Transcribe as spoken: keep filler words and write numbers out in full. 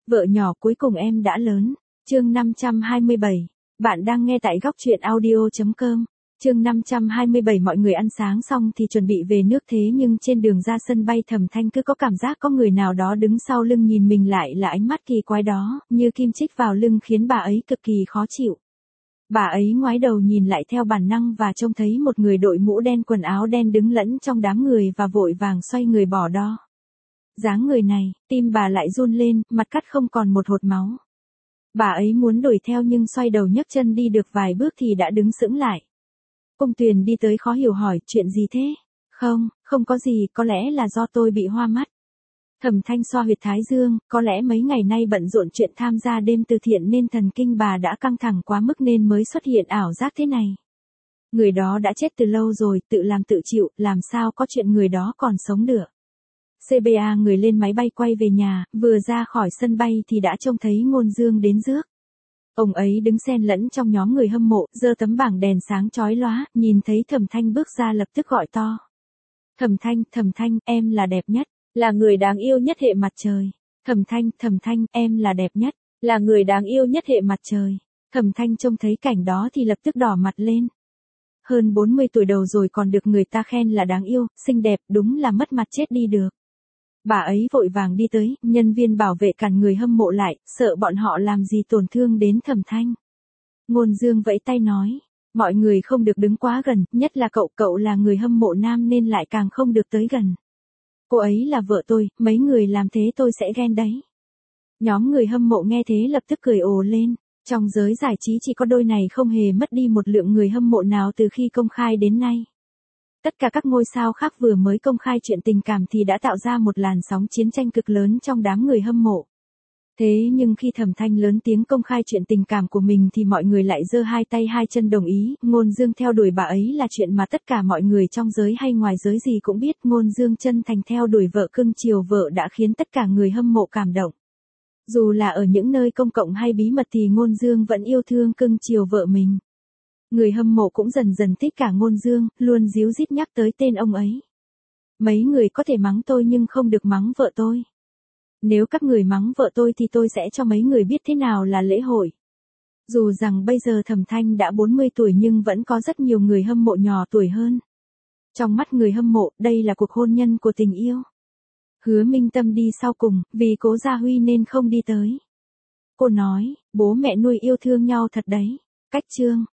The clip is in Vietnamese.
Vợ nhỏ cuối cùng em đã lớn. Chương năm trăm hai mươi bảy. Bạn đang nghe tại góc truyện audio chấm com. Chương năm trăm hai mươi bảy. Mọi người ăn sáng xong thì chuẩn bị về nước, thế nhưng trên đường ra sân bay Thẩm Thanh cứ có cảm giác có người nào đó đứng sau lưng nhìn mình, lại là ánh mắt kỳ quái đó, như kim chích vào lưng, khiến bà ấy cực kỳ khó chịu. Bà ấy ngoái đầu nhìn lại theo bản năng và trông thấy một người đội mũ đen quần áo đen đứng lẫn trong đám người và vội vàng xoay người bỏ đo. Dáng người này, tim bà lại run lên, mặt cắt không còn một hột máu. Bà ấy muốn đuổi theo nhưng xoay đầu nhấc chân đi được vài bước thì đã đứng sững lại. Cung Tuyền đi tới khó hiểu hỏi, chuyện gì thế? Không, không có gì, có lẽ là do tôi bị hoa mắt. Thẩm Thanh xoa huyệt thái dương, có lẽ mấy ngày nay bận rộn chuyện tham gia đêm từ thiện nên thần kinh bà đã căng thẳng quá mức nên mới xuất hiện ảo giác thế này. Người đó đã chết từ lâu rồi, tự làm tự chịu, làm sao có chuyện người đó còn sống được. xê bê a người lên máy bay quay về nhà, vừa ra khỏi sân bay thì đã trông thấy Ngôn Dương đến rước. Ông ấy đứng xen lẫn trong nhóm người hâm mộ, giơ tấm bảng đèn sáng chói lóa, nhìn thấy Thẩm Thanh bước ra lập tức gọi to. Thẩm Thanh, Thẩm Thanh, em là đẹp nhất, là người đáng yêu nhất hệ mặt trời. Thẩm Thanh, Thẩm Thanh, em là đẹp nhất, là người đáng yêu nhất hệ mặt trời. Thẩm Thanh trông thấy cảnh đó thì lập tức đỏ mặt lên. Hơn bốn mươi tuổi đầu rồi còn được người ta khen là đáng yêu, xinh đẹp, đúng là mất mặt chết đi được. Bà ấy vội vàng đi tới, nhân viên bảo vệ cản người hâm mộ lại, sợ bọn họ làm gì tổn thương đến Thẩm Thanh. Ngôn Dương vẫy tay nói, mọi người không được đứng quá gần, nhất là cậu, cậu là người hâm mộ nam nên lại càng không được tới gần. Cô ấy là vợ tôi, mấy người làm thế tôi sẽ ghen đấy. Nhóm người hâm mộ nghe thế lập tức cười ồ lên, trong giới giải trí chỉ có đôi này không hề mất đi một lượng người hâm mộ nào từ khi công khai đến nay. Tất cả các ngôi sao khác vừa mới công khai chuyện tình cảm thì đã tạo ra một làn sóng chiến tranh cực lớn trong đám người hâm mộ. Thế nhưng khi Thẩm Thanh lớn tiếng công khai chuyện tình cảm của mình thì mọi người lại giơ hai tay hai chân đồng ý. Ngôn Dương theo đuổi bà ấy là chuyện mà tất cả mọi người trong giới hay ngoài giới gì cũng biết. Ngôn Dương chân thành theo đuổi vợ, cưng chiều vợ đã khiến tất cả người hâm mộ cảm động. Dù là ở những nơi công cộng hay bí mật thì Ngôn Dương vẫn yêu thương cưng chiều vợ mình. Người hâm mộ cũng dần dần thích cả Ngôn Dương, luôn díu dít nhắc tới tên ông ấy. Mấy người có thể mắng tôi nhưng không được mắng vợ tôi. Nếu các người mắng vợ tôi thì tôi sẽ cho mấy người biết thế nào là lễ hội. Dù rằng bây giờ Thẩm Thanh đã bốn mươi tuổi nhưng vẫn có rất nhiều người hâm mộ nhỏ tuổi hơn. Trong mắt người hâm mộ, đây là cuộc hôn nhân của tình yêu. Hứa Minh Tâm đi sau cùng, vì Cố Gia Huy nên không đi tới. Cô nói, bố mẹ nuôi yêu thương nhau thật đấy. Cách chương.